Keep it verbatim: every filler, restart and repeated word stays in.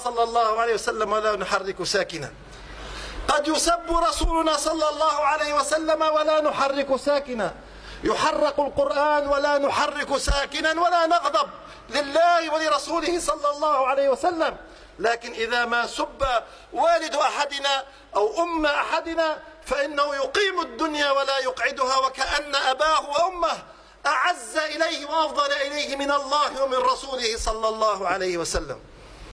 صلى الله عليه وسلم ولا نحرك ساكنا. قد يسب رسولنا صلى الله عليه وسلم ولا نحرك ساكنا، يحرق القرآن ولا نحرك ساكنا ولا نغضب لله ولرسوله صلى الله عليه وسلم. لكن إذا ما سب والد أحدنا أو أم أحدنا فإنه يقيم الدنيا ولا يقعدها، وكأن أباه وأمه أعز إليه وأفضل إليه من الله ومن رسوله صلى الله عليه وسلم.